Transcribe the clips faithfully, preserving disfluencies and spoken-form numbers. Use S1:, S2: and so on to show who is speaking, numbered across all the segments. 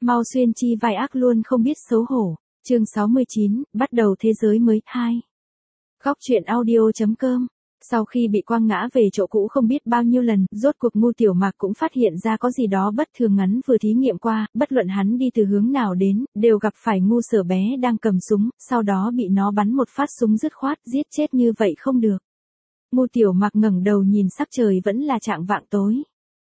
S1: Mau xuyên chi vai ác luôn không biết xấu hổ. Chương sáu mươi chín, bắt đầu thế giới mới, hai. Góc truyện audio.com. Sau khi bị quăng ngã về chỗ cũ không biết bao nhiêu lần, rốt cuộc Ngu Tiểu Mạc cũng phát hiện ra có gì đó bất thường. Ngắn vừa thí nghiệm qua, bất luận hắn đi từ hướng nào đến, đều gặp phải Ngu Sở bé đang cầm súng, sau đó bị nó bắn một phát súng dứt khoát, giết chết như vậy không được. Ngu Tiểu Mạc ngẩng đầu nhìn sắc trời vẫn là chạng vạng tối.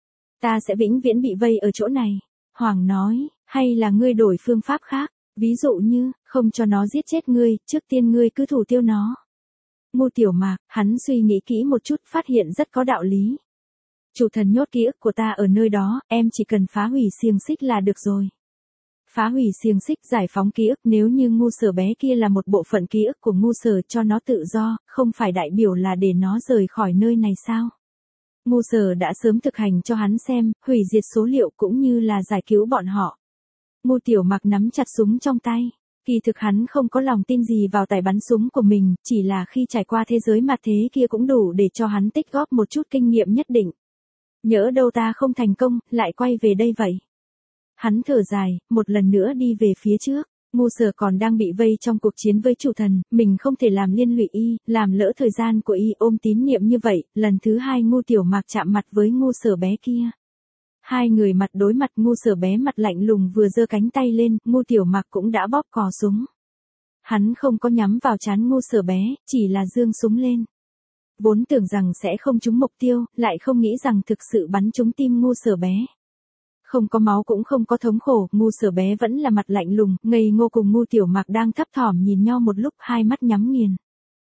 S1: Ta sẽ vĩnh viễn bị vây ở chỗ này. Hoàng nói, hay là ngươi đổi phương pháp khác, ví dụ như, không cho nó giết chết ngươi, trước tiên ngươi cứ thủ tiêu nó. Ngu Tiểu Mạc, hắn suy nghĩ kỹ một chút, phát hiện rất có đạo lý. Chủ thần nhốt ký ức của ta ở nơi đó, em chỉ cần phá hủy xiềng xích là được rồi. Phá hủy xiềng xích, giải phóng ký ức. Nếu như Ngu Sở bé kia là một bộ phận ký ức của Ngu Sở, cho nó tự do, không phải đại biểu là để nó rời khỏi nơi này sao? Ngu Sở đã sớm thực hành cho hắn xem, hủy diệt số liệu cũng như là giải cứu bọn họ. Ngu Tiểu Mạc nắm chặt súng trong tay. Kỳ thực hắn không có lòng tin gì vào tài bắn súng của mình, chỉ là khi trải qua thế giới mặt thế kia cũng đủ để cho hắn tích góp một chút kinh nghiệm nhất định. Nhỡ đâu ta không thành công, lại quay về đây vậy. Hắn thở dài, một lần nữa đi về phía trước. Ngu Sở còn đang bị vây trong cuộc chiến với chủ thần, mình không thể làm liên lụy y, làm lỡ thời gian của y. Ôm tín niệm như vậy, lần thứ hai Ngu Tiểu Mạc chạm mặt với Ngu Sở bé kia. Hai người mặt đối mặt, Ngu Sở bé mặt lạnh lùng vừa giơ cánh tay lên, Ngu Tiểu Mạc cũng đã bóp cò súng. Hắn không có nhắm vào trán Ngu Sở bé, chỉ là giương súng lên. Vốn tưởng rằng sẽ không trúng mục tiêu, lại không nghĩ rằng thực sự bắn trúng tim Ngu Sở bé. Không có máu cũng không có thống khổ, Ngu Sở bé vẫn là mặt lạnh lùng, ngây ngô cùng Ngu Tiểu Mạc đang thấp thỏm nhìn nhau một lúc, hai mắt nhắm nghiền.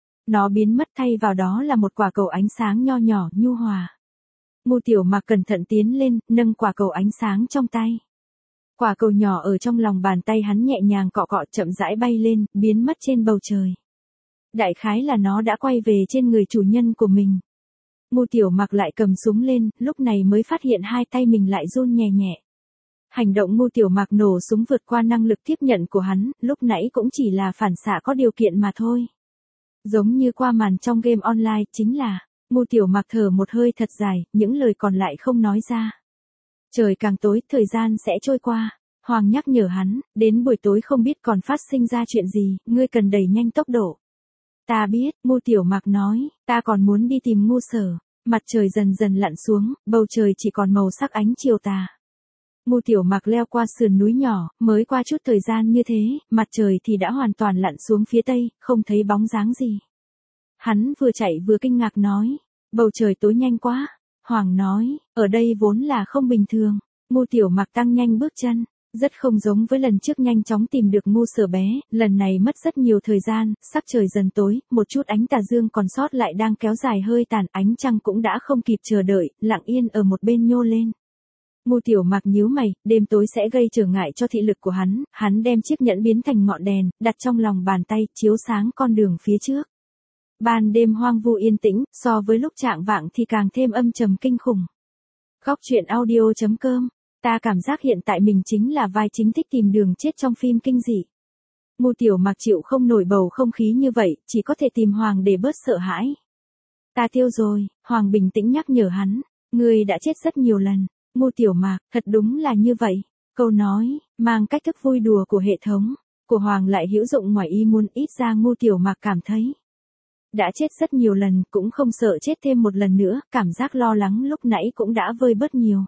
S1: Nó biến mất, thay vào đó là một quả cầu ánh sáng nho nhỏ, nhu hòa. Ngu Tiểu Mạc cẩn thận tiến lên, nâng quả cầu ánh sáng trong tay. Quả cầu nhỏ ở trong lòng bàn tay hắn nhẹ nhàng cọ cọ, chậm rãi bay lên, biến mất trên bầu trời. Đại khái là nó đã quay về trên người chủ nhân của mình. Ngu Tiểu Mạc lại cầm súng lên, lúc này mới phát hiện hai tay mình lại run nhẹ nhẹ. Hành động Ngu Tiểu Mạc nổ súng vượt qua năng lực tiếp nhận của hắn, lúc nãy cũng chỉ là phản xạ có điều kiện mà thôi. Giống như qua màn trong game online, chính là, Ngu Tiểu Mạc thở một hơi thật dài, những lời còn lại không nói ra. Trời càng tối, thời gian sẽ trôi qua. Hoàng nhắc nhở hắn, đến buổi tối không biết còn phát sinh ra chuyện gì, ngươi cần đẩy nhanh tốc độ. Ta biết, Ngu Tiểu Mạc nói, ta còn muốn đi tìm Ngu Sở. Mặt trời dần dần lặn xuống, bầu trời chỉ còn màu sắc ánh chiều tà. Ngu Tiểu Mạc leo qua sườn núi nhỏ, mới qua chút thời gian như thế, mặt trời thì đã hoàn toàn lặn xuống phía tây, không thấy bóng dáng gì. Hắn vừa chạy vừa kinh ngạc nói, bầu trời tối nhanh quá. Hoàng nói, ở đây vốn là không bình thường. Ngu Tiểu Mạc tăng nhanh bước chân, rất không giống với lần trước nhanh chóng tìm được Ngu Sở bé, lần này mất rất nhiều thời gian, sắc trời dần tối, một chút ánh tà dương còn sót lại đang kéo dài hơi tàn, ánh trăng cũng đã không kịp chờ đợi, lặng yên ở một bên nhô lên. Ngu Tiểu Mạc nhíu mày, đêm tối sẽ gây trở ngại cho thị lực của hắn, hắn đem chiếc nhẫn biến thành ngọn đèn, đặt trong lòng bàn tay, chiếu sáng con đường phía trước. Ban đêm hoang vu yên tĩnh, so với lúc chạng vạng thì càng thêm âm trầm kinh khủng. Góc truyện audio.com. Ta cảm giác hiện tại mình chính là vai chính thích tìm đường chết trong phim kinh dị. Ngu Tiểu Mạc chịu không nổi bầu không khí như vậy, chỉ có thể tìm Hoàng để bớt sợ hãi. Ta tiêu rồi, Hoàng bình tĩnh nhắc nhở hắn, ngươi đã chết rất nhiều lần. Ngu Tiểu Mạc, thật đúng là như vậy. Câu nói, mang cách thức vui đùa của hệ thống, của Hoàng lại hữu dụng ngoài ý muốn, ít ra Ngu Tiểu Mạc cảm thấy. Đã chết rất nhiều lần, cũng không sợ chết thêm một lần nữa, cảm giác lo lắng lúc nãy cũng đã vơi bớt nhiều.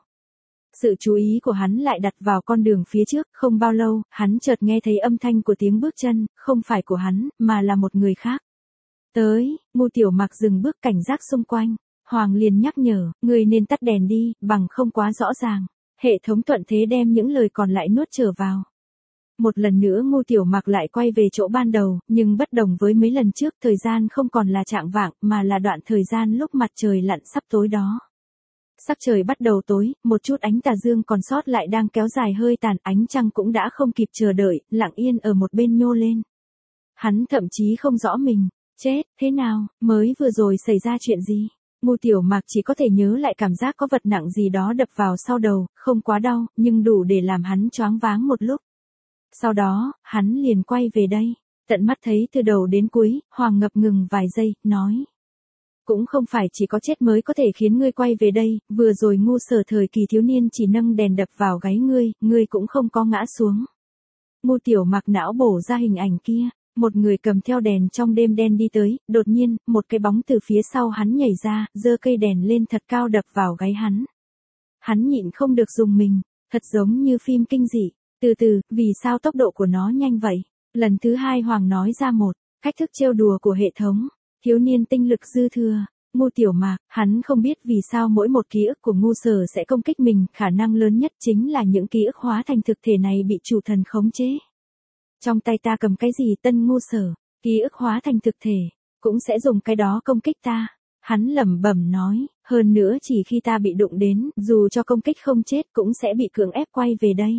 S1: Sự chú ý của hắn lại đặt vào con đường phía trước, không bao lâu, hắn chợt nghe thấy âm thanh của tiếng bước chân, không phải của hắn, mà là một người khác. Tới, Ngu Tiểu Mạc dừng bước cảnh giác xung quanh. Hoàng liền nhắc nhở, người nên tắt đèn đi, bằng không quá rõ ràng. Hệ thống thuận thế đem những lời còn lại nuốt trở vào. Một lần nữa Ngu Tiểu Mạc lại quay về chỗ ban đầu, nhưng bất đồng với mấy lần trước, thời gian không còn là chạng vạng, mà là đoạn thời gian lúc mặt trời lặn sắp tối đó. Sắc trời bắt đầu tối, một chút ánh tà dương còn sót lại đang kéo dài hơi tàn, ánh trăng cũng đã không kịp chờ đợi, lặng yên ở một bên nhô lên. Hắn thậm chí không rõ mình, chết, thế nào, mới vừa rồi xảy ra chuyện gì? Ngu Tiểu Mạc chỉ có thể nhớ lại cảm giác có vật nặng gì đó đập vào sau đầu, không quá đau, nhưng đủ để làm hắn choáng váng một lúc. Sau đó, hắn liền quay về đây, tận mắt thấy từ đầu đến cuối, Hoàng ngập ngừng vài giây, nói. Cũng không phải chỉ có chết mới có thể khiến ngươi quay về đây, vừa rồi ngu sở thời kỳ thiếu niên chỉ nâng đèn đập vào gáy ngươi, ngươi cũng không có ngã xuống. Ngu Tiểu Mặc não bổ ra hình ảnh kia, một người cầm theo đèn trong đêm đen đi tới, đột nhiên, một cái bóng từ phía sau hắn nhảy ra, giơ cây đèn lên thật cao đập vào gáy hắn. Hắn nhịn không được dùng mình, thật giống như phim kinh dị. Từ từ, vì sao tốc độ của nó nhanh vậy? Lần thứ hai Hoàng nói ra một cách thức trêu đùa của hệ thống. Thiếu niên tinh lực dư thừa. Ngu Tiểu Mạc, hắn không biết vì sao mỗi một ký ức của ngu sở sẽ công kích mình, khả năng lớn nhất chính là những ký ức hóa thành thực thể này bị chủ thần khống chế. Trong tay ta cầm cái gì tân ngu sở, ký ức hóa thành thực thể, cũng sẽ dùng cái đó công kích ta. Hắn lẩm bẩm nói, hơn nữa chỉ khi ta bị đụng đến, dù cho công kích không chết cũng sẽ bị cưỡng ép quay về đây.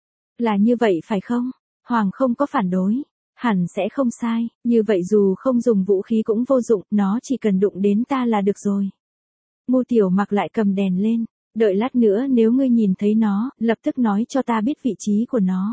S1: Là như vậy phải không? Hoàng không có phản đối. Hẳn sẽ không sai, như vậy dù không dùng vũ khí cũng vô dụng, nó chỉ cần đụng đến ta là được rồi. Ngu Tiểu Mặc lại cầm đèn lên, đợi lát nữa nếu ngươi nhìn thấy nó, lập tức nói cho ta biết vị trí của nó.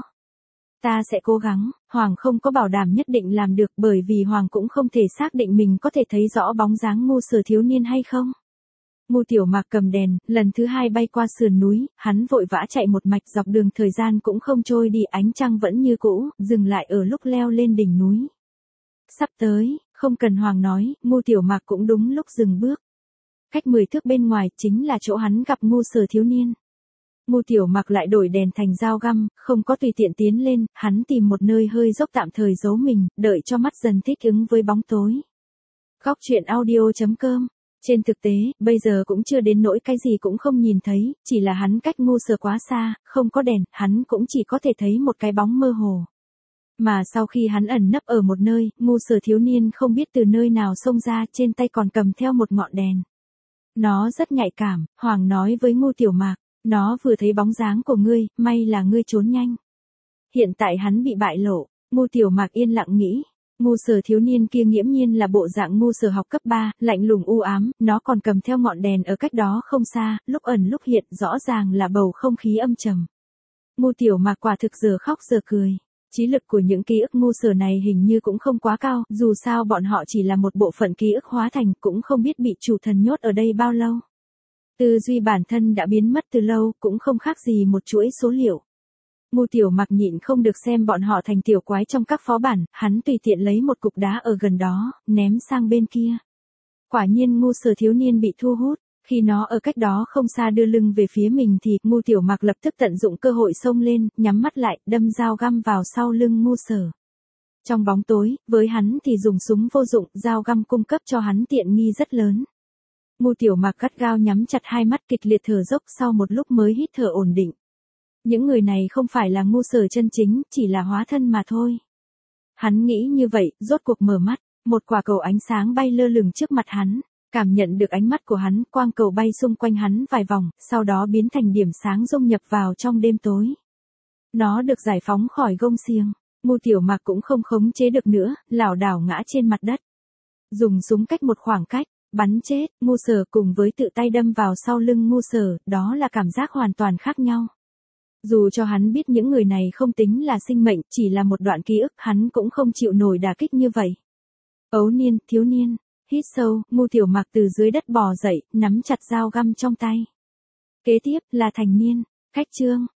S1: Ta sẽ cố gắng. Hoàng không có bảo đảm nhất định làm được bởi vì Hoàng cũng không thể xác định mình có thể thấy rõ bóng dáng ngu sở thiếu niên hay không. Ngu Tiểu Mặc cầm đèn, lần thứ hai bay qua sườn núi, hắn vội vã chạy một mạch dọc đường thời gian cũng không trôi đi, ánh trăng vẫn như cũ, dừng lại ở lúc leo lên đỉnh núi. Sắp tới, không cần Hoàng nói, Ngu Tiểu Mặc cũng đúng lúc dừng bước. Cách mười thước bên ngoài chính là chỗ hắn gặp ngu sở thiếu niên. Ngu Tiểu Mặc lại đổi đèn thành dao găm, không có tùy tiện tiến lên, hắn tìm một nơi hơi dốc tạm thời giấu mình, đợi cho mắt dần thích ứng với bóng tối. Góc truyện audio chấm com. Trên thực tế, bây giờ cũng chưa đến nỗi cái gì cũng không nhìn thấy, chỉ là hắn cách ngu sở quá xa, không có đèn, hắn cũng chỉ có thể thấy một cái bóng mơ hồ. Mà sau khi hắn ẩn nấp ở một nơi, ngu sở thiếu niên không biết từ nơi nào xông ra, trên tay còn cầm theo một ngọn đèn. Nó rất nhạy cảm, Hoàng nói với Ngu Tiểu Mạc, nó vừa thấy bóng dáng của ngươi, may là ngươi trốn nhanh. Hiện tại hắn bị bại lộ, Ngu Tiểu Mạc yên lặng nghĩ. Ngu sở thiếu niên kia nghiễm nhiên là bộ dạng ngu sở học cấp ba, lạnh lùng u ám, nó còn cầm theo ngọn đèn ở cách đó không xa, lúc ẩn lúc hiện, rõ ràng là bầu không khí âm trầm. Ngu Tiểu Mạc quả thực giờ khóc giờ cười. Trí lực của những ký ức ngu sở này hình như cũng không quá cao, dù sao bọn họ chỉ là một bộ phận ký ức hóa thành, cũng không biết bị chủ thần nhốt ở đây bao lâu. Tư duy bản thân đã biến mất từ lâu, cũng không khác gì một chuỗi số liệu. Ngu Tiểu Mặc nhịn không được xem bọn họ thành tiểu quái trong các phó bản, hắn tùy tiện lấy một cục đá ở gần đó, ném sang bên kia. Quả nhiên ngu sở thiếu niên bị thu hút, khi nó ở cách đó không xa đưa lưng về phía mình thì Ngu Tiểu Mặc lập tức tận dụng cơ hội xông lên, nhắm mắt lại, đâm dao găm vào sau lưng ngu sở. Trong bóng tối, với hắn thì dùng súng vô dụng, dao găm cung cấp cho hắn tiện nghi rất lớn. Ngu Tiểu Mặc gắt gao nhắm chặt hai mắt kịch liệt thở dốc sau một lúc mới hít thở ổn định. Những người này không phải là ngu sở chân chính, chỉ là hóa thân mà thôi. Hắn nghĩ như vậy, rốt cuộc mở mắt, một quả cầu ánh sáng bay lơ lửng trước mặt hắn, cảm nhận được ánh mắt của hắn, quang cầu bay xung quanh hắn vài vòng, sau đó biến thành điểm sáng dung nhập vào trong đêm tối. Nó được giải phóng khỏi gông xiềng, Ngu Tiểu Mặc cũng không khống chế được nữa, lảo đảo ngã trên mặt đất. Dùng súng cách một khoảng cách, bắn chết, ngu sở cùng với tự tay đâm vào sau lưng ngu sở, đó là cảm giác hoàn toàn khác nhau. Dù cho hắn biết những người này không tính là sinh mệnh, chỉ là một đoạn ký ức, hắn cũng không chịu nổi đả kích như vậy. Ấu niên, thiếu niên, hít sâu, Ngu Tiểu Mặc từ dưới đất bò dậy, nắm chặt dao găm trong tay. Kế tiếp là thành niên, cách chương.